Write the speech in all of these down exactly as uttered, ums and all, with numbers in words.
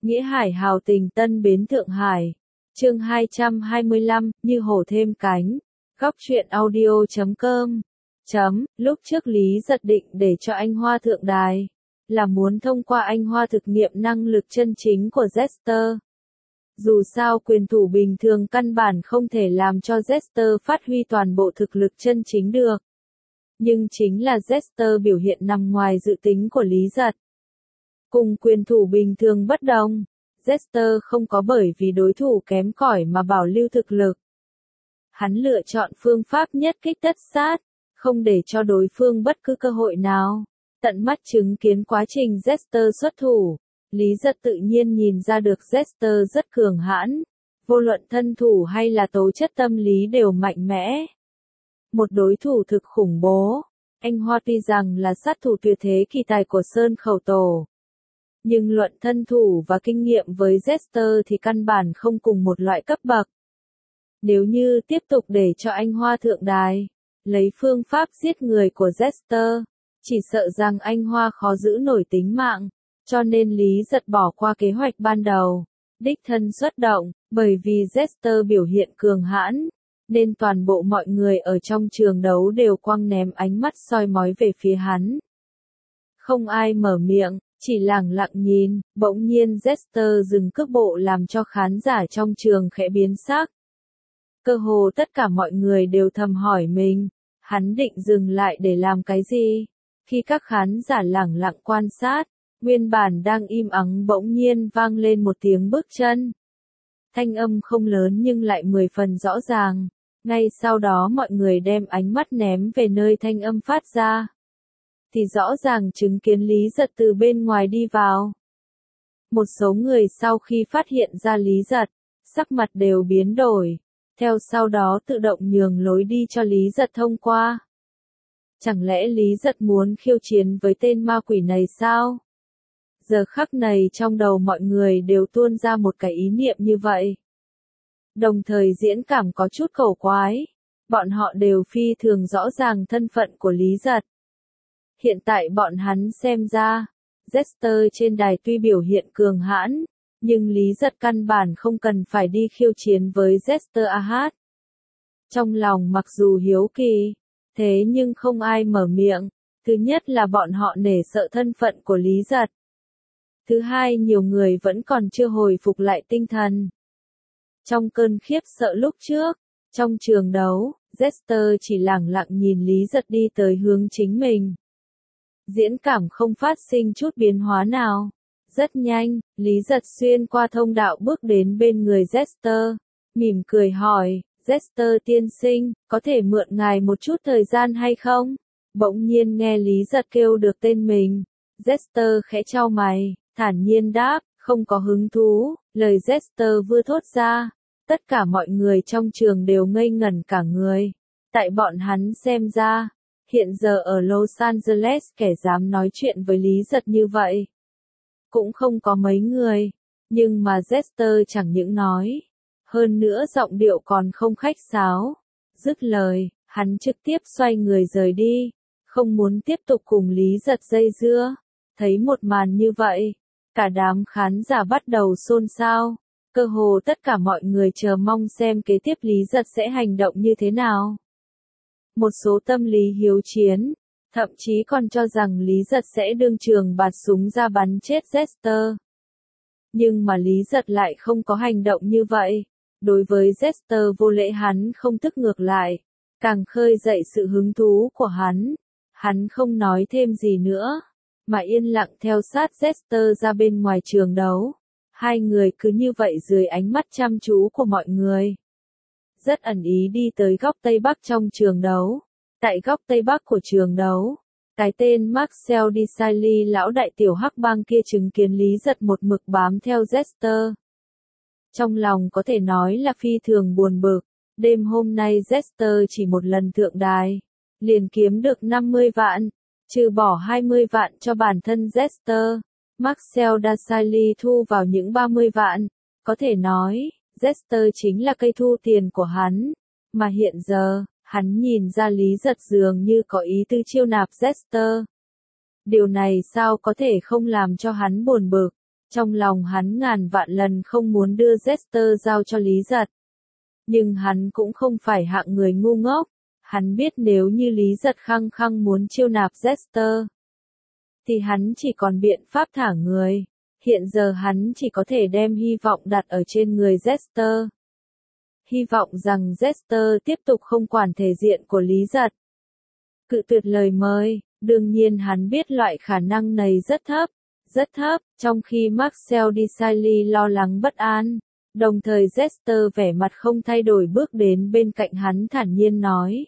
Nghĩa Hải hào tình Tân Bến Thượng Hải. Chương hai trăm hai mươi lăm, như hổ thêm cánh. Góc truyện audio chấm com. Chấm, lúc trước Lý Giật định để cho anh Hoa thượng đài, là muốn thông qua anh Hoa thực nghiệm năng lực chân chính của Jester. Dù sao quyền thủ bình thường căn bản không thể làm cho Jester phát huy toàn bộ thực lực chân chính được. Nhưng chính là Jester biểu hiện nằm ngoài dự tính của Lý Giật. Cùng quyền thủ bình thường bất đồng, Jester không có bởi vì đối thủ kém cỏi mà bảo lưu thực lực. Hắn lựa chọn phương pháp nhất kích tất sát, không để cho đối phương bất cứ cơ hội nào. Tận mắt chứng kiến quá trình Jester xuất thủ, Lý Giật tự nhiên nhìn ra được Jester rất cường hãn, vô luận thân thủ hay là tố chất tâm lý đều mạnh mẽ. Một đối thủ thực khủng bố. Anh Hoa tuy rằng là sát thủ tuyệt thế kỳ tài của Sơn Khẩu Tổ, nhưng luận thân thủ và kinh nghiệm với Jester thì căn bản không cùng một loại cấp bậc. Nếu như tiếp tục để cho anh Hoa thượng đài, lấy phương pháp giết người của Jester, chỉ sợ rằng anh Hoa khó giữ nổi tính mạng, cho nên Lý Giật bỏ qua kế hoạch ban đầu, đích thân xuất động, bởi vì Jester biểu hiện cường hãn, nên toàn bộ mọi người ở trong trường đấu đều quăng ném ánh mắt soi mói về phía hắn. Không ai mở miệng, chỉ lẳng lặng nhìn, bỗng nhiên Jester dừng cước bộ làm cho khán giả trong trường khẽ biến sắc. Cơ hồ tất cả mọi người đều thầm hỏi mình, hắn định dừng lại để làm cái gì? Khi các khán giả lẳng lặng quan sát, nguyên bản đang im ắng bỗng nhiên vang lên một tiếng bước chân. Thanh âm không lớn nhưng lại mười phần rõ ràng. Ngay sau đó mọi người đem ánh mắt ném về nơi thanh âm phát ra. Thì rõ ràng chứng kiến Lý Giật từ bên ngoài đi vào. Một số người sau khi phát hiện ra Lý Giật, sắc mặt đều biến đổi, theo sau đó tự động nhường lối đi cho Lý Giật thông qua. Chẳng lẽ Lý Giật muốn khiêu chiến với tên ma quỷ này sao? Giờ khắc này trong đầu mọi người đều tuôn ra một cái ý niệm như vậy. Đồng thời diễn cảm có chút khẩu quái, bọn họ đều phi thường rõ ràng thân phận của Lý Giật. Hiện tại bọn hắn xem ra, Jester trên đài tuy biểu hiện cường hãn, nhưng Lý Giật căn bản không cần phải đi khiêu chiến với Jester a hát. Trong lòng mặc dù hiếu kỳ, thế nhưng không ai mở miệng, thứ nhất là bọn họ nể sợ thân phận của Lý Giật. Thứ hai nhiều người vẫn còn chưa hồi phục lại tinh thần. Trong cơn khiếp sợ lúc trước, trong trường đấu, Jester chỉ lẳng lặng nhìn Lý Giật đi tới hướng chính mình. Diễn cảm không phát sinh chút biến hóa nào. Rất nhanh, Lý Giật xuyên qua thông đạo bước đến bên người Jester, mỉm cười hỏi, Jester tiên sinh, có thể mượn ngài một chút thời gian hay không? Bỗng nhiên nghe Lý Giật kêu được tên mình. Jester khẽ chau mày, thản nhiên đáp, không có hứng thú. Lời Jester vừa thốt ra, tất cả mọi người trong trường đều ngây ngẩn cả người. Tại bọn hắn xem ra, hiện giờ ở Los Angeles kẻ dám nói chuyện với Lý Giật như vậy cũng không có mấy người, nhưng mà Jester chẳng những nói, hơn nữa giọng điệu còn không khách sáo. Dứt lời, hắn trực tiếp xoay người rời đi, không muốn tiếp tục cùng Lý Giật dây dưa. Thấy một màn như vậy, cả đám khán giả bắt đầu xôn xao, cơ hồ tất cả mọi người chờ mong xem kế tiếp Lý Giật sẽ hành động như thế nào. Một số tâm lý hiếu chiến, thậm chí còn cho rằng Lý Giật sẽ đương trường bạt súng ra bắn chết Jester. Nhưng mà Lý Giật lại không có hành động như vậy. Đối với Jester vô lễ hắn không tức ngược lại, càng khơi dậy sự hứng thú của hắn. Hắn không nói thêm gì nữa, mà yên lặng theo sát Jester ra bên ngoài trường đấu. Hai người cứ như vậy dưới ánh mắt chăm chú của mọi người. Rất ẩn ý đi tới góc Tây Bắc trong trường đấu. Tại góc Tây Bắc của trường đấu, cái tên Marcel Desailly lão đại tiểu hắc bang kia chứng kiến Lý Giật một mực bám theo Jester. Trong lòng có thể nói là phi thường buồn bực, đêm hôm nay Jester chỉ một lần thượng đài, liền kiếm được năm mươi vạn, trừ bỏ hai mươi vạn cho bản thân Jester, Marcel Desailly thu vào những ba mươi vạn, có thể nói, Jester chính là cây thu tiền của hắn, mà hiện giờ, hắn nhìn ra Lý Giật dường như có ý tư chiêu nạp Jester. Điều này sao có thể không làm cho hắn buồn bực, Trong lòng hắn ngàn vạn lần không muốn đưa Jester giao cho Lý Giật. Nhưng hắn cũng không phải hạng người ngu ngốc. Hắn biết nếu như Lý Giật khăng khăng muốn chiêu nạp Jester, thì hắn chỉ còn biện pháp thả người. Hiện giờ hắn chỉ có thể đem hy vọng đặt ở trên người Jester. Hy vọng rằng Jester tiếp tục không quản thể diện của Lý Giật. Cự tuyệt lời mời, đương nhiên hắn biết loại khả năng này rất thấp, rất thấp, trong khi Marcel Desailly lo lắng bất an. Đồng thời Jester vẻ mặt không thay đổi bước đến bên cạnh hắn thản nhiên nói.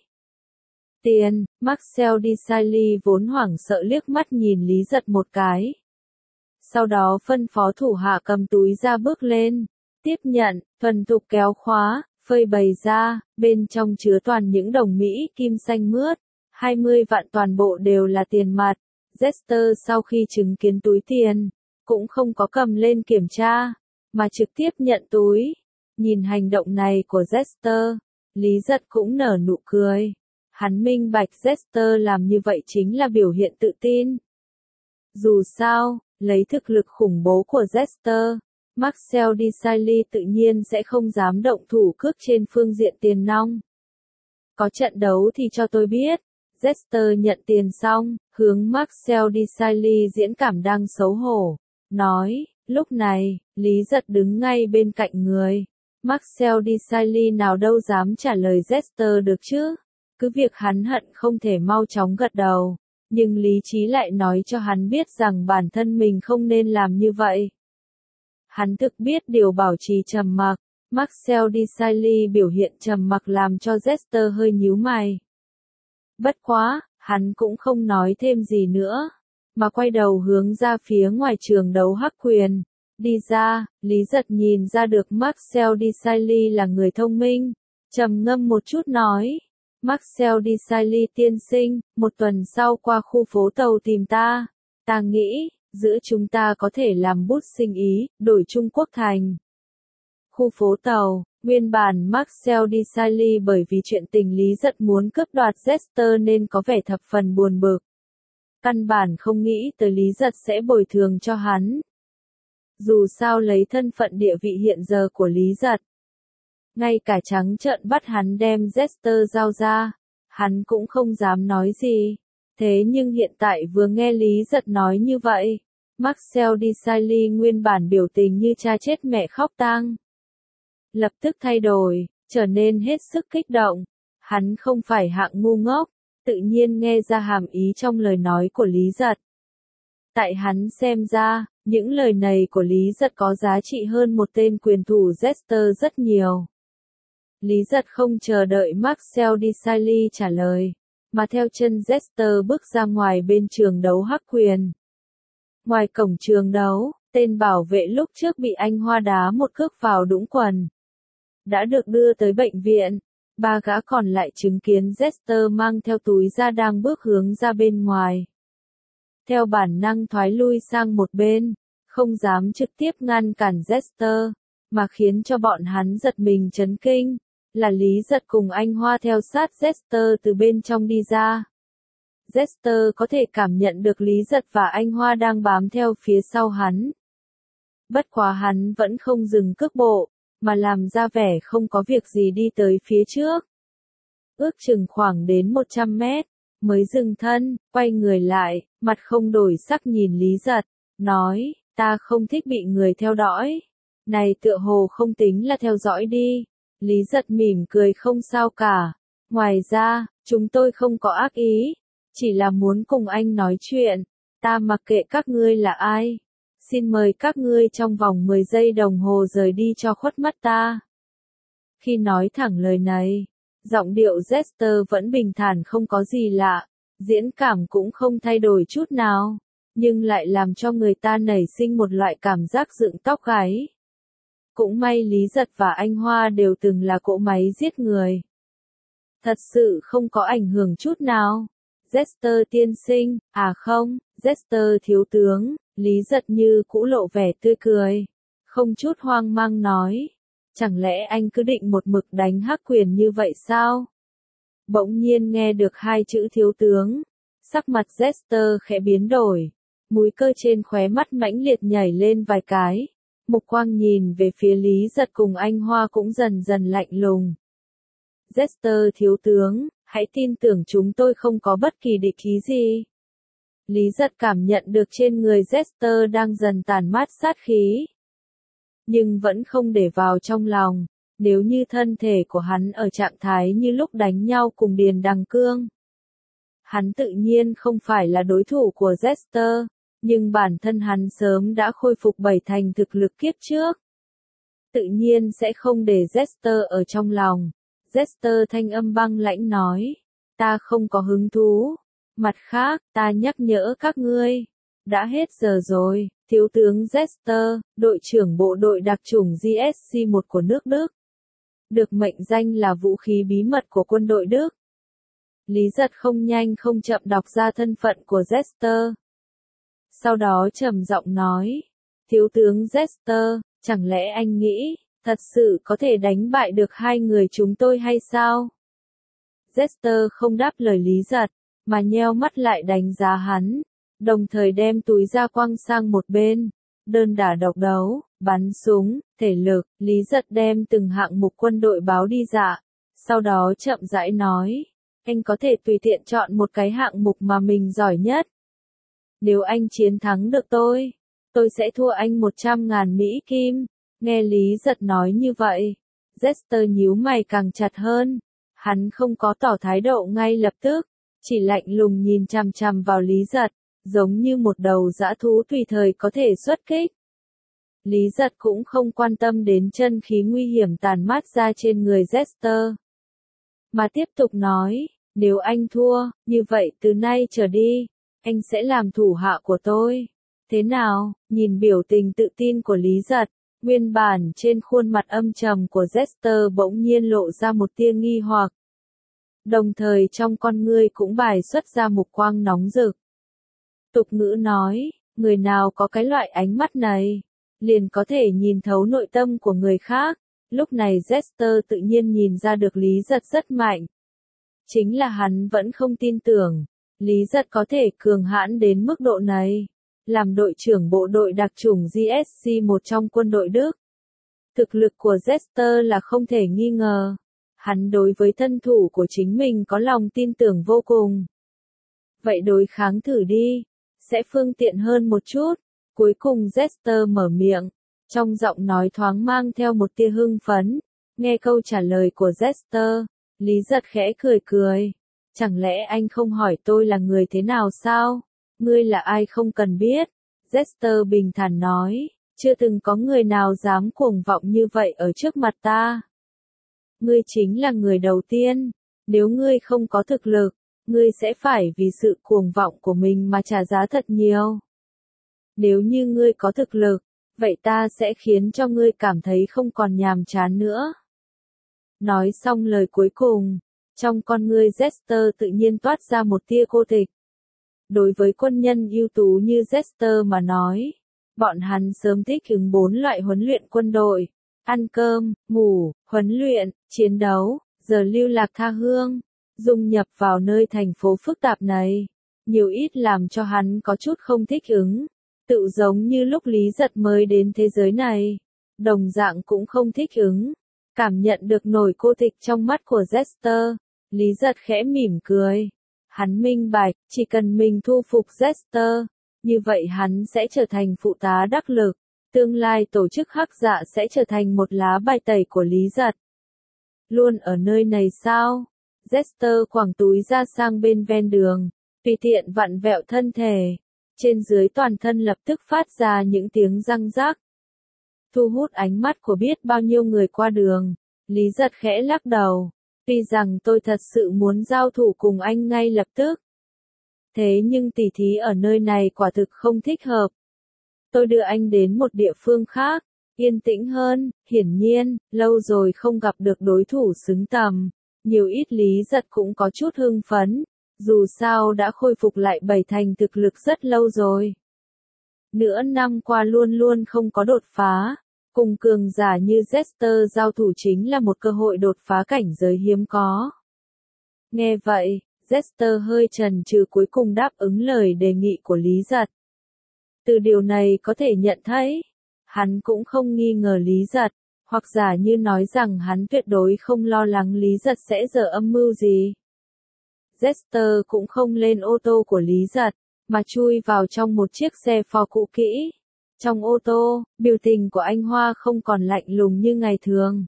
Tiền, Marcel Desailly vốn hoảng sợ liếc mắt nhìn Lý Giật một cái. Sau đó phân phó thủ hạ cầm túi ra bước lên, tiếp nhận, thuần thục kéo khóa, phơi bày ra, bên trong chứa toàn những đồng Mỹ kim xanh mướt, hai mươi vạn toàn bộ đều là tiền mặt. Jester sau khi chứng kiến túi tiền, cũng không có cầm lên kiểm tra, mà trực tiếp nhận túi. Nhìn hành động này của Jester, Lý Giật cũng nở nụ cười. Hắn minh bạch Jester làm như vậy chính là biểu hiện tự tin. Dù sao, lấy thực lực khủng bố của Jester, Marcel Desailly tự nhiên sẽ không dám động thủ cước trên phương diện tiền nong. Có trận đấu thì cho tôi biết. Jester nhận tiền xong, hướng Marcel Desailly diễn cảm đang xấu hổ, nói. Lúc này, Lý Giật đứng ngay bên cạnh người. Marcel Desailly nào đâu dám trả lời Jester được chứ. Cứ việc hắn hận không thể mau chóng gật đầu, nhưng lý trí lại nói cho hắn biết rằng bản thân mình không nên làm như vậy. Hắn thực biết điều bảo trì trầm mặc. Marcel Desailly biểu hiện trầm mặc làm cho Jester hơi nhíu mày. Bất quá, hắn cũng không nói thêm gì nữa, mà quay đầu hướng ra phía ngoài trường đấu hắc quyền. Đi ra, Lý Giật nhìn ra được Marcel Desailly là người thông minh, trầm ngâm một chút nói. Marcel Desailly tiên sinh, một tuần sau qua khu phố tàu tìm ta. Ta nghĩ, giữa chúng ta có thể làm bút sinh ý, đổi Trung Quốc thành. Khu phố tàu, nguyên bản Marcel Desailly bởi vì chuyện tình Lý Giật muốn cướp đoạt Jester nên có vẻ thập phần buồn bực. Căn bản không nghĩ tới Lý Giật sẽ bồi thường cho hắn. Dù sao lấy thân phận địa vị hiện giờ của Lý Giật, ngay cả trắng trợn bắt hắn đem Jester giao ra, hắn cũng không dám nói gì. Thế nhưng hiện tại vừa nghe Lý Giật nói như vậy, Marcel Desailly nguyên bản biểu tình như cha chết mẹ khóc tang, lập tức thay đổi, trở nên hết sức kích động. Hắn không phải hạng ngu ngốc, tự nhiên nghe ra hàm ý trong lời nói của Lý Giật. Tại hắn xem ra, những lời này của Lý Giật có giá trị hơn một tên quyền thủ Jester rất nhiều. Lý Giật không chờ đợi Marcel Desailly trả lời, mà theo chân Jester bước ra ngoài bên trường đấu hắc quyền. Ngoài cổng trường đấu, tên bảo vệ lúc trước bị anh Hoa đá một cước vào đũng quần đã được đưa tới bệnh viện. Ba gã còn lại chứng kiến Jester mang theo túi ra đang bước hướng ra bên ngoài. Theo bản năng thoái lui sang một bên, không dám trực tiếp ngăn cản Jester, mà khiến cho bọn hắn giật mình chấn kinh, là Lý Giật cùng anh Hoa theo sát Jester từ bên trong đi ra. Jester có thể cảm nhận được Lý Giật và anh Hoa đang bám theo phía sau hắn. Bất quá hắn vẫn không dừng cước bộ, mà làm ra vẻ không có việc gì đi tới phía trước. Ước chừng khoảng đến một trăm mét, mới dừng thân, quay người lại, mặt không đổi sắc nhìn Lý Giật, nói, ta không thích bị người theo dõi. Này tựa hồ không tính là theo dõi đi. Lý Giật mỉm cười không sao cả. Ngoài ra, chúng tôi không có ác ý, chỉ là muốn cùng anh nói chuyện. Ta mặc kệ các ngươi là ai. Xin mời các ngươi trong vòng mười giây đồng hồ rời đi cho khuất mắt ta. Khi nói thẳng lời này, giọng điệu Jester vẫn bình thản không có gì lạ, diễn cảm cũng không thay đổi chút nào, nhưng lại làm cho người ta nảy sinh một loại cảm giác dựng tóc gáy. Cũng may Lý Giật và anh Hoa đều từng là cỗ máy giết người. Thật sự không có ảnh hưởng chút nào. Jester tiên sinh, à không, Jester thiếu tướng, Lý Giật như cũ lộ vẻ tươi cười, không chút hoang mang nói. Chẳng lẽ anh cứ định một mực đánh hắc quyền như vậy sao? Bỗng nhiên nghe được hai chữ thiếu tướng, sắc mặt Jester khẽ biến đổi, múi cơ trên khóe mắt mãnh liệt nhảy lên vài cái. Mục quang nhìn về phía Lý Giật cùng anh Hoa cũng dần dần lạnh lùng. Jester thiếu tướng, hãy tin tưởng chúng tôi không có bất kỳ địch ý gì. Lý Giật cảm nhận được trên người Jester đang dần tàn mát sát khí. Nhưng vẫn không để vào trong lòng, nếu như thân thể của hắn ở trạng thái như lúc đánh nhau cùng Điền Đằng Cương. Hắn tự nhiên không phải là đối thủ của Jester, nhưng bản thân hắn sớm đã khôi phục bảy thành thực lực kiếp trước. Tự nhiên sẽ không để Jester ở trong lòng. Jester thanh âm băng lãnh nói, ta không có hứng thú. Mặt khác, ta nhắc nhở các ngươi, đã hết giờ rồi, thiếu tướng Jester, đội trưởng bộ đội đặc chủng G S C một của nước Đức. Được mệnh danh là vũ khí bí mật của quân đội Đức. Lý Giật không nhanh không chậm đọc ra thân phận của Jester. Sau đó trầm giọng nói, thiếu tướng Jester, chẳng lẽ anh nghĩ, thật sự có thể đánh bại được hai người chúng tôi hay sao? Jester không đáp lời Lý Giật, mà nheo mắt lại đánh giá hắn, đồng thời đem túi ra quăng sang một bên, đơn đả độc đấu, bắn súng, thể lực, Lý Giật đem từng hạng mục quân đội báo đi dạ, sau đó chậm rãi nói, anh có thể tùy tiện chọn một cái hạng mục mà mình giỏi nhất. Nếu anh chiến thắng được tôi, tôi sẽ thua anh một trăm ngàn Mỹ Kim. Nghe Lý Giật nói như vậy, Jester nhíu mày càng chặt hơn, hắn không có tỏ thái độ ngay lập tức, chỉ lạnh lùng nhìn chằm chằm vào Lý Giật, giống như một đầu dã thú tùy thời có thể xuất kích. Lý Giật cũng không quan tâm đến chân khí nguy hiểm tàn mát ra trên người Jester, mà tiếp tục nói, nếu anh thua, như vậy từ nay trở đi, anh sẽ làm thủ hạ của tôi. Thế nào? Nhìn biểu tình tự tin của Lý Giật, nguyên bản trên khuôn mặt âm trầm của Jester bỗng nhiên lộ ra một tia nghi hoặc. Đồng thời trong con ngươi cũng bài xuất ra mục quang nóng rực. Tục ngữ nói, người nào có cái loại ánh mắt này, liền có thể nhìn thấu nội tâm của người khác. Lúc này Jester tự nhiên nhìn ra được Lý Giật rất mạnh. Chính là hắn vẫn không tin tưởng, Lý Giật có thể cường hãn đến mức độ này. Làm đội trưởng bộ đội đặc chủng G S C một trong quân đội Đức. Thực lực của Jester là không thể nghi ngờ. Hắn đối với thân thủ của chính mình có lòng tin tưởng vô cùng. Vậy đối kháng thử đi, sẽ phương tiện hơn một chút. Cuối cùng Jester mở miệng, trong giọng nói thoáng mang theo một tia hưng phấn. Nghe câu trả lời của Jester, Lý Giật khẽ cười cười. Chẳng lẽ anh không hỏi tôi là người thế nào sao? Ngươi là ai không cần biết. Jester bình thản nói, chưa từng có người nào dám cuồng vọng như vậy ở trước mặt ta. Ngươi chính là người đầu tiên, nếu ngươi không có thực lực, ngươi sẽ phải vì sự cuồng vọng của mình mà trả giá thật nhiều. Nếu như ngươi có thực lực, vậy ta sẽ khiến cho ngươi cảm thấy không còn nhàm chán nữa. Nói xong lời cuối cùng, trong con ngươi Jester tự nhiên toát ra một tia cô tịch. Đối với quân nhân ưu tú như Jester mà nói, bọn hắn sớm thích ứng bốn loại huấn luyện quân đội, ăn cơm, ngủ, huấn luyện, chiến đấu, giờ lưu lạc tha hương, dung nhập vào nơi thành phố phức tạp này, nhiều ít làm cho hắn có chút không thích ứng, tự giống như lúc Lý Giật mới đến thế giới này, đồng dạng cũng không thích ứng, cảm nhận được nổi cô tịch trong mắt của Jester, Lý Giật khẽ mỉm cười. Hắn minh bạch, chỉ cần mình thu phục Jester, như vậy hắn sẽ trở thành phụ tá đắc lực, tương lai tổ chức Hắc Dạ sẽ trở thành một lá bài tẩy của Lý Giật. Luôn ở nơi này sao? Jester quẳng túi ra sang bên ven đường, tùy tiện vặn vẹo thân thể, trên dưới toàn thân lập tức phát ra những tiếng răng rắc. Thu hút ánh mắt của biết bao nhiêu người qua đường, Lý Giật khẽ lắc đầu. Tuy rằng tôi thật sự muốn giao thủ cùng anh ngay lập tức. Thế nhưng tỉ thí ở nơi này quả thực không thích hợp. Tôi đưa anh đến một địa phương khác, yên tĩnh hơn, hiển nhiên, lâu rồi không gặp được đối thủ xứng tầm. Nhiều ít Lý Giật cũng có chút hưng phấn, dù sao đã khôi phục lại bảy thành thực lực rất lâu rồi. Nửa năm qua luôn luôn không có đột phá. Cùng cường giả như Jester giao thủ chính là một cơ hội đột phá cảnh giới hiếm có. Nghe vậy, Jester hơi chần chừ cuối cùng đáp ứng lời đề nghị của Lý Giật. Từ điều này có thể nhận thấy, hắn cũng không nghi ngờ Lý Giật, hoặc giả như nói rằng hắn tuyệt đối không lo lắng Lý Giật sẽ dở âm mưu gì. Jester cũng không lên ô tô của Lý Giật, mà chui vào trong một chiếc xe Ford cũ kỹ. Trong ô tô, biểu tình của anh Hoa không còn lạnh lùng như ngày thường.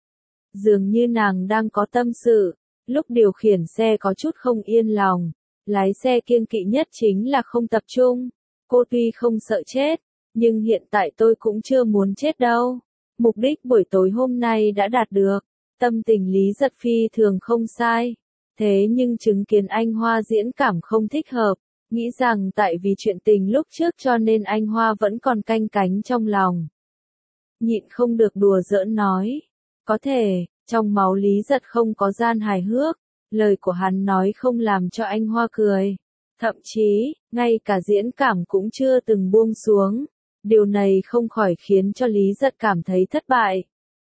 Dường như nàng đang có tâm sự, lúc điều khiển xe có chút không yên lòng. Lái xe kiêng kỵ nhất chính là không tập trung. Cô tuy không sợ chết, nhưng hiện tại tôi cũng chưa muốn chết đâu. Mục đích buổi tối hôm nay đã đạt được. Tâm tình Lý Giật phi thường không sai. Thế nhưng chứng kiến anh Hoa diễn cảm không thích hợp. Nghĩ rằng tại vì chuyện tình lúc trước cho nên anh Hoa vẫn còn canh cánh trong lòng. Nhịn không được đùa giỡn nói. Có thể, trong máu Lý Giật không có gian hài hước. Lời của hắn nói không làm cho anh Hoa cười. Thậm chí, ngay cả diễn cảm cũng chưa từng buông xuống. Điều này không khỏi khiến cho Lý Giật cảm thấy thất bại.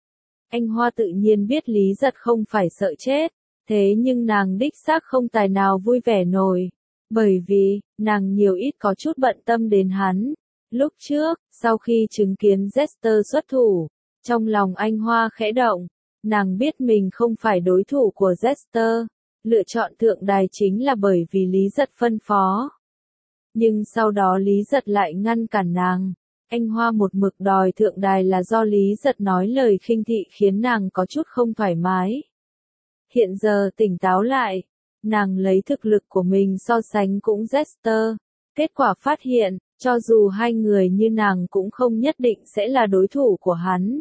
Anh Hoa tự nhiên biết Lý Giật không phải sợ chết. Thế nhưng nàng đích xác không tài nào vui vẻ nổi. Bởi vì, nàng nhiều ít có chút bận tâm đến hắn. Lúc trước, sau khi chứng kiến Jester xuất thủ, trong lòng anh Hoa khẽ động. Nàng biết mình không phải đối thủ của Jester. Lựa chọn thượng đài chính là bởi vì Lý Giật phân phó. Nhưng sau đó Lý Giật lại ngăn cản nàng. Anh Hoa một mực đòi thượng đài là do Lý Giật nói lời khinh thị khiến nàng có chút không thoải mái. Hiện giờ tỉnh táo lại, nàng lấy thực lực của mình so sánh cũng Jester. Kết quả phát hiện, cho dù hai người như nàng cũng không nhất định sẽ là đối thủ của hắn.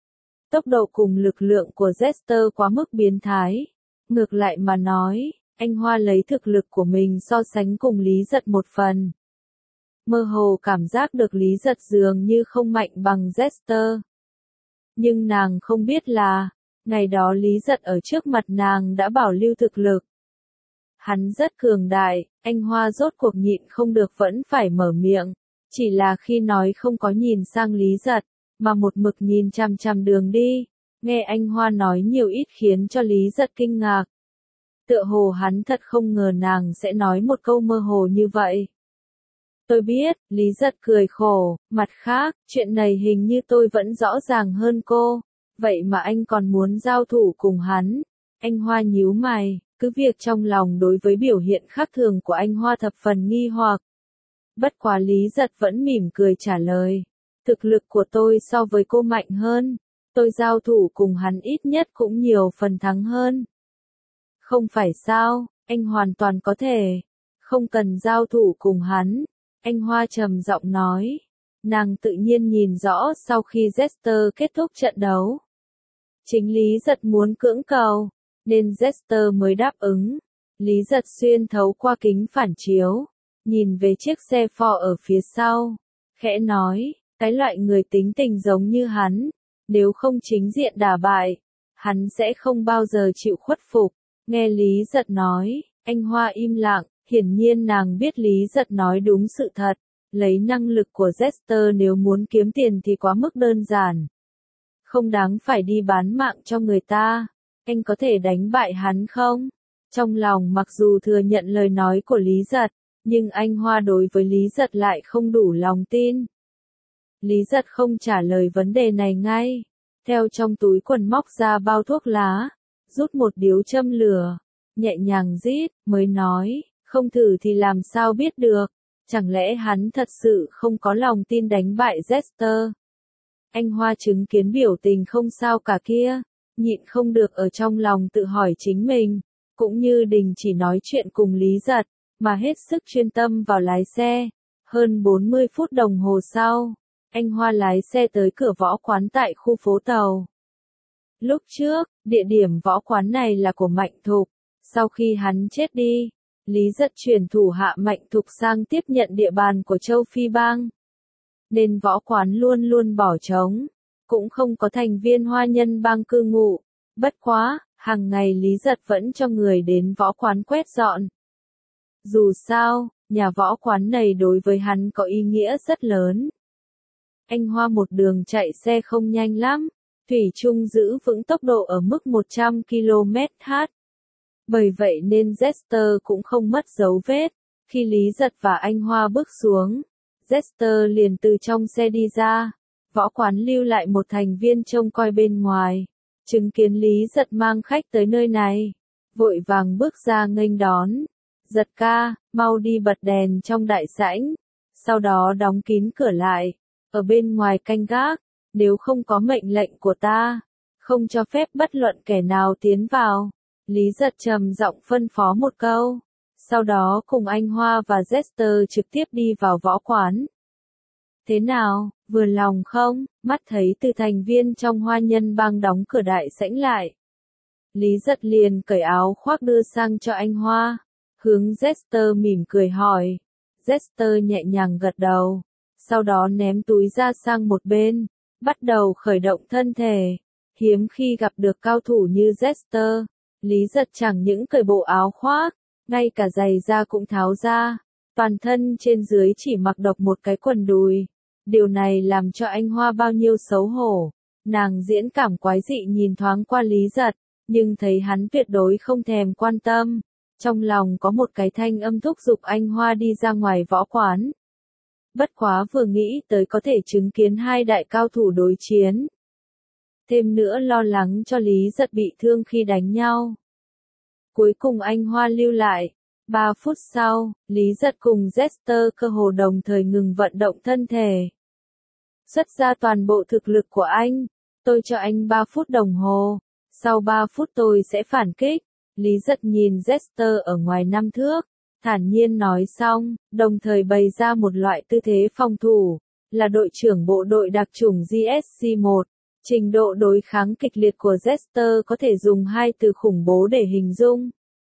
Tốc độ cùng lực lượng của Jester quá mức biến thái. Ngược lại mà nói, anh Hoa lấy thực lực của mình so sánh cùng Lý Giật một phần. Mơ hồ cảm giác được Lý Giật dường như không mạnh bằng Jester. Nhưng nàng không biết là, ngày đó Lý Giật ở trước mặt nàng đã bảo lưu thực lực. Hắn rất cường đại, anh Hoa rốt cuộc nhịn không được vẫn phải mở miệng. Chỉ là khi nói không có nhìn sang Lý Giật, mà một mực nhìn chằm chằm đường đi. Nghe anh Hoa nói nhiều ít khiến cho Lý Giật kinh ngạc. Tựa hồ hắn thật không ngờ nàng sẽ nói một câu mơ hồ như vậy. Tôi biết, Lý Giật cười khổ, mặt khác, chuyện này hình như tôi vẫn rõ ràng hơn cô. Vậy mà anh còn muốn giao thủ cùng hắn. Anh Hoa nhíu mày, cứ việc trong lòng đối với biểu hiện khác thường của anh Hoa thập phần nghi hoặc. Bất quá Lý Giật vẫn mỉm cười trả lời. Thực lực của tôi so với cô mạnh hơn. Tôi giao thủ cùng hắn ít nhất cũng nhiều phần thắng hơn. Không phải sao, anh hoàn toàn có thể. Không cần giao thủ cùng hắn. Anh Hoa trầm giọng nói. Nàng tự nhiên nhìn rõ sau khi Jester kết thúc trận đấu. Chính Lý Giật muốn cưỡng cầu, nên Jester mới đáp ứng. Lý Giật xuyên thấu qua kính phản chiếu, nhìn về chiếc xe Ford ở phía sau. Khẽ nói, cái loại người tính tình giống như hắn, nếu không chính diện đả bại, hắn sẽ không bao giờ chịu khuất phục. Nghe Lý Giật nói, anh Hoa im lặng, hiển nhiên nàng biết Lý Giật nói đúng sự thật. Lấy năng lực của Jester nếu muốn kiếm tiền thì quá mức đơn giản. Không đáng phải đi bán mạng cho người ta. Anh có thể đánh bại hắn không? Trong lòng mặc dù thừa nhận lời nói của Lý Giật, nhưng anh Hoa đối với Lý Giật lại không đủ lòng tin. Lý Giật không trả lời vấn đề này ngay. Theo trong túi quần móc ra bao thuốc lá, rút một điếu châm lửa, nhẹ nhàng rít, mới nói, không thử thì làm sao biết được. Chẳng lẽ hắn thật sự không có lòng tin đánh bại Jester? Anh Hoa chứng kiến biểu tình không sao cả kia, nhịn không được ở trong lòng tự hỏi chính mình, cũng như đình chỉ nói chuyện cùng Lý Giật, mà hết sức chuyên tâm vào lái xe. Hơn bốn mươi phút đồng hồ sau, anh Hoa lái xe tới cửa võ quán tại khu phố Tàu. Lúc trước, địa điểm võ quán này là của Mạnh Thục, sau khi hắn chết đi, Lý Giật chuyển thủ hạ Mạnh Thục sang tiếp nhận địa bàn của Châu Phi Bang. Nên võ quán luôn luôn bỏ trống, cũng không có thành viên Hoa Nhân Bang cư ngụ. Bất quá, hàng ngày Lý Giật vẫn cho người đến võ quán quét dọn. Dù sao, nhà võ quán này đối với hắn có ý nghĩa rất lớn. Anh Hoa một đường chạy xe không nhanh lắm, thủy chung giữ vững tốc độ ở mức một trăm ki lô mét trên giờ. Bởi vậy nên Jester cũng không mất dấu vết. Khi Lý Giật và anh Hoa bước xuống, Jester liền từ trong xe đi ra. Võ quán lưu lại một thành viên trông coi bên ngoài. Chứng kiến Lý Giật mang khách tới nơi này. Vội vàng bước ra nghênh đón. Giật ca, mau đi bật đèn trong đại sảnh. Sau đó đóng kín cửa lại. Ở bên ngoài canh gác. Nếu không có mệnh lệnh của ta. Không cho phép bất luận kẻ nào tiến vào. Lý Giật trầm giọng phân phó một câu. Sau đó cùng anh Hoa và Jester trực tiếp đi vào võ quán. Thế nào, vừa lòng không? Mắt thấy từ thành viên trong Hoa Nhân Bang đóng cửa đại sảnh lại. Lý Giật liền cởi áo khoác đưa sang cho anh Hoa. Hướng Jester mỉm cười hỏi. Jester nhẹ nhàng gật đầu. Sau đó ném túi ra sang một bên. Bắt đầu khởi động thân thể. Hiếm khi gặp được cao thủ như Jester. Lý Giật chẳng những cởi bộ áo khoác. Ngay cả giày da cũng tháo ra. Toàn thân trên dưới chỉ mặc độc một cái quần đùi. Điều này làm cho anh Hoa bao nhiêu xấu hổ. Nàng diễn cảm quái dị nhìn thoáng qua Lý Giật. Nhưng thấy hắn tuyệt đối không thèm quan tâm. Trong lòng có một cái thanh âm thúc giục anh Hoa đi ra ngoài võ quán. Bất quá vừa nghĩ tới có thể chứng kiến hai đại cao thủ đối chiến. Thêm nữa lo lắng cho Lý Giật bị thương khi đánh nhau. Cuối cùng anh Hoa lưu lại. Ba phút sau, Lý Giật cùng Jester cơ hồ đồng thời ngừng vận động thân thể. Xuất ra toàn bộ thực lực của anh. Tôi cho anh ba phút đồng hồ. Sau ba phút tôi sẽ phản kích. Lý Giật nhìn Jester ở ngoài năm thước. Thản nhiên nói xong, đồng thời bày ra một loại tư thế phòng thủ. Là đội trưởng bộ đội đặc chủng G S C một. Trình độ đối kháng kịch liệt của Jester có thể dùng hai từ khủng bố để hình dung.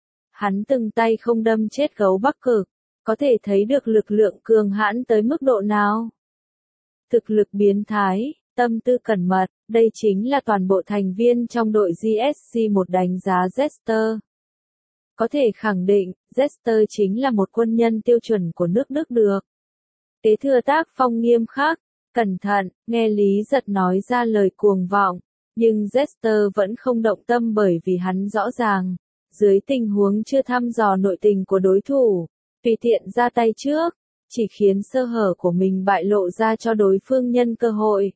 Hắn từng tay không đâm chết gấu Bắc Cực. Có thể thấy được lực lượng cường hãn tới mức độ nào. Thực lực biến thái, tâm tư cẩn mật, đây chính là toàn bộ thành viên trong đội G S C một đánh giá Jester. Có thể khẳng định, Jester chính là một quân nhân tiêu chuẩn của nước Đức được. Kế thừa tác phong nghiêm khắc, cẩn thận, nghe Lý Giật nói ra lời cuồng vọng, nhưng Jester vẫn không động tâm bởi vì hắn rõ ràng, dưới tình huống chưa thăm dò nội tình của đối thủ, tùy tiện ra tay trước, chỉ khiến sơ hở của mình bại lộ ra cho đối phương nhân cơ hội.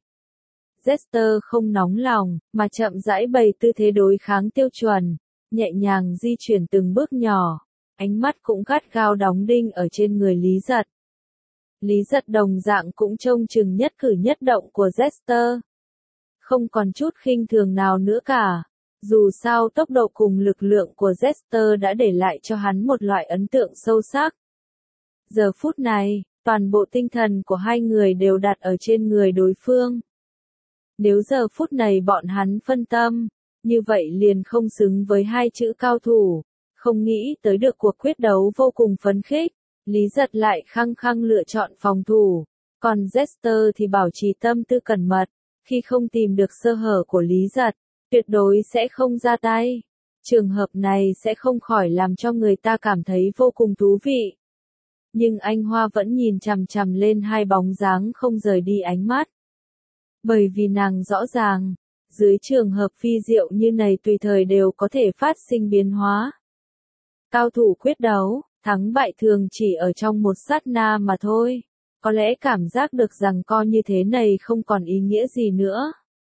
Jester không nóng lòng, mà chậm rãi bày tư thế đối kháng tiêu chuẩn, nhẹ nhàng di chuyển từng bước nhỏ, ánh mắt cũng gắt gao đóng đinh ở trên người Lý Giật. Lý Giật đồng dạng cũng trông chừng nhất cử nhất động của Jester. Không còn chút khinh thường nào nữa cả. Dù sao tốc độ cùng lực lượng của Jester đã để lại cho hắn một loại ấn tượng sâu sắc. Giờ phút này, toàn bộ tinh thần của hai người đều đặt ở trên người đối phương. Nếu giờ phút này bọn hắn phân tâm, như vậy liền không xứng với hai chữ cao thủ, không nghĩ tới được cuộc quyết đấu vô cùng phấn khích. Lý Giật lại khăng khăng lựa chọn phòng thủ, còn Jester thì bảo trì tâm tư cẩn mật, khi không tìm được sơ hở của Lý Giật, tuyệt đối sẽ không ra tay. Trường hợp này sẽ không khỏi làm cho người ta cảm thấy vô cùng thú vị. Nhưng anh Hoa vẫn nhìn chằm chằm lên hai bóng dáng không rời đi ánh mắt. Bởi vì nàng rõ ràng, dưới trường hợp phi diệu như này tùy thời đều có thể phát sinh biến hóa. Cao thủ quyết đấu, thắng bại thường chỉ ở trong một sát na mà thôi. Có lẽ cảm giác được rằng co như thế này không còn ý nghĩa gì nữa.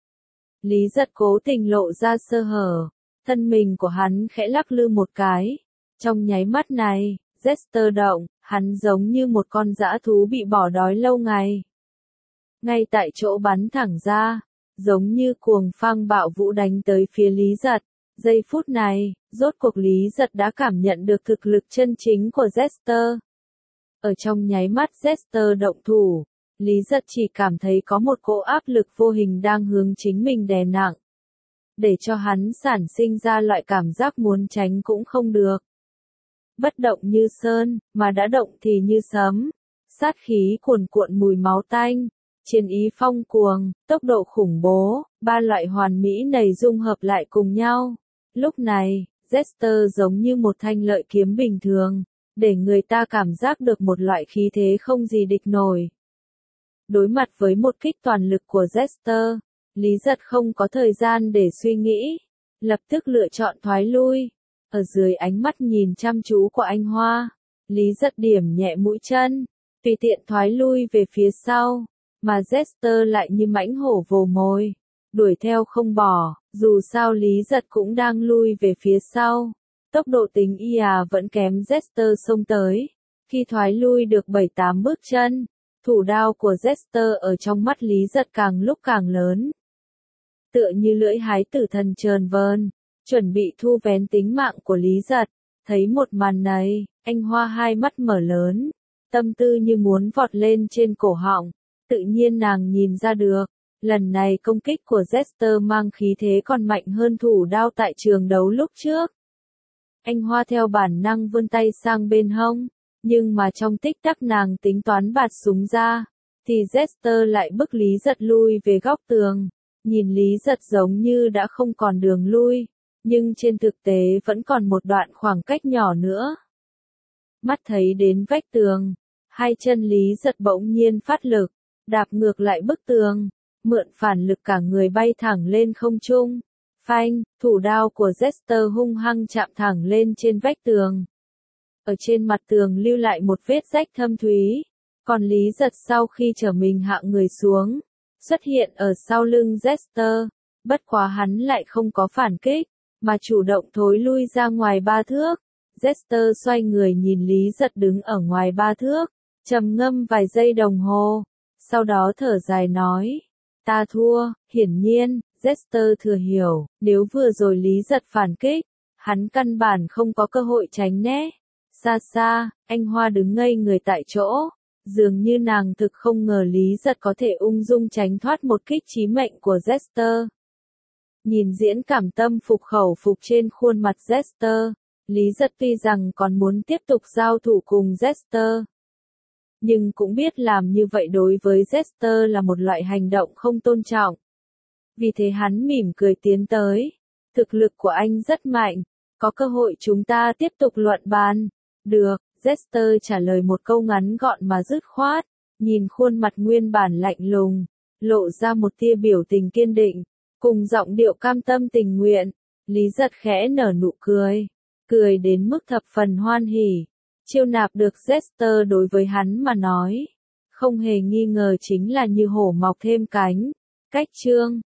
Lý Giật cố tình lộ ra sơ hở, thân mình của hắn khẽ lắc lư một cái. Trong nháy mắt này, Jester động, hắn giống như một con dã thú bị bỏ đói lâu ngày. Ngay tại chỗ bắn thẳng ra, giống như cuồng phong bạo vũ đánh tới phía Lý Giật. Giây phút này, rốt cuộc Lý Giật đã cảm nhận được thực lực chân chính của Jester. Ở trong nháy mắt Jester động thủ, Lý Giật chỉ cảm thấy có một cỗ áp lực vô hình đang hướng chính mình đè nặng. Để cho hắn sản sinh ra loại cảm giác muốn tránh cũng không được. Bất động như sơn, mà đã động thì như sấm. Sát khí cuồn cuộn mùi máu tanh, chiến ý phong cuồng, tốc độ khủng bố, ba loại hoàn mỹ này dung hợp lại cùng nhau. Lúc này, Jester giống như một thanh lợi kiếm bình thường, để người ta cảm giác được một loại khí thế không gì địch nổi. Đối mặt với một kích toàn lực của Jester, Lý Giật không có thời gian để suy nghĩ, lập tức lựa chọn thoái lui. Ở dưới ánh mắt nhìn chăm chú của anh Hoa, Lý Giật điểm nhẹ mũi chân, tùy tiện thoái lui về phía sau, mà Jester lại như mãnh hổ vồ mồi, đuổi theo không bỏ, dù sao Lý Giật cũng đang lui về phía sau. Tốc độ tính y à vẫn kém Jester xông tới, khi thoái lui được bảy tám bước chân, thủ đao của Jester ở trong mắt Lý Giật càng lúc càng lớn. Tựa như lưỡi hái tử thần trờn vờn, chuẩn bị thu vén tính mạng của Lý Giật. Thấy một màn này, anh Hoa hai mắt mở lớn, tâm tư như muốn vọt lên trên cổ họng. Tự nhiên nàng nhìn ra được, lần này công kích của Jester mang khí thế còn mạnh hơn thủ đao tại trường đấu lúc trước. Anh Hoa theo bản năng vươn tay sang bên hông, nhưng mà trong tích tắc nàng tính toán bạt súng ra, thì Jester lại bức Lý Giật lui về góc tường. Nhìn Lý Giật giống như đã không còn đường lui, nhưng trên thực tế vẫn còn một đoạn khoảng cách nhỏ nữa. Mắt thấy đến vách tường, hai chân Lý Giật bỗng nhiên phát lực, đạp ngược lại bức tường, mượn phản lực cả người bay thẳng lên không trung. Phanh, thủ đao của Jester hung hăng chạm thẳng lên trên vách tường. Ở trên mặt tường lưu lại một vết rách thâm thúy, còn Lý Giật sau khi trở mình hạ người xuống, xuất hiện ở sau lưng Jester, bất quá hắn lại không có phản kích, mà chủ động thối lui ra ngoài ba thước. Jester xoay người nhìn Lý Giật đứng ở ngoài ba thước, trầm ngâm vài giây đồng hồ, sau đó thở dài nói, ta thua. Hiển nhiên, Jester thừa hiểu, nếu vừa rồi Lý Giật phản kích, hắn căn bản không có cơ hội tránh né. Xa xa, anh Hoa đứng ngây người tại chỗ, dường như nàng thực không ngờ Lý Giật có thể ung dung tránh thoát một kích chí mệnh của Jester. Nhìn diễn cảm tâm phục khẩu phục trên khuôn mặt Jester, Lý Giật tuy rằng còn muốn tiếp tục giao thủ cùng Jester, nhưng cũng biết làm như vậy đối với Jester là một loại hành động không tôn trọng. Vì thế hắn mỉm cười tiến tới. Thực lực của anh rất mạnh, có cơ hội chúng ta tiếp tục luận bàn. Được, Jester trả lời một câu ngắn gọn mà dứt khoát, nhìn khuôn mặt nguyên bản lạnh lùng, lộ ra một tia biểu tình kiên định, cùng giọng điệu cam tâm tình nguyện. Lý Giật khẽ nở nụ cười, cười đến mức thập phần hoan hỉ. Chiêu nạp được Jester đối với hắn mà nói, không hề nghi ngờ chính là như hổ mọc thêm cánh. Cách chương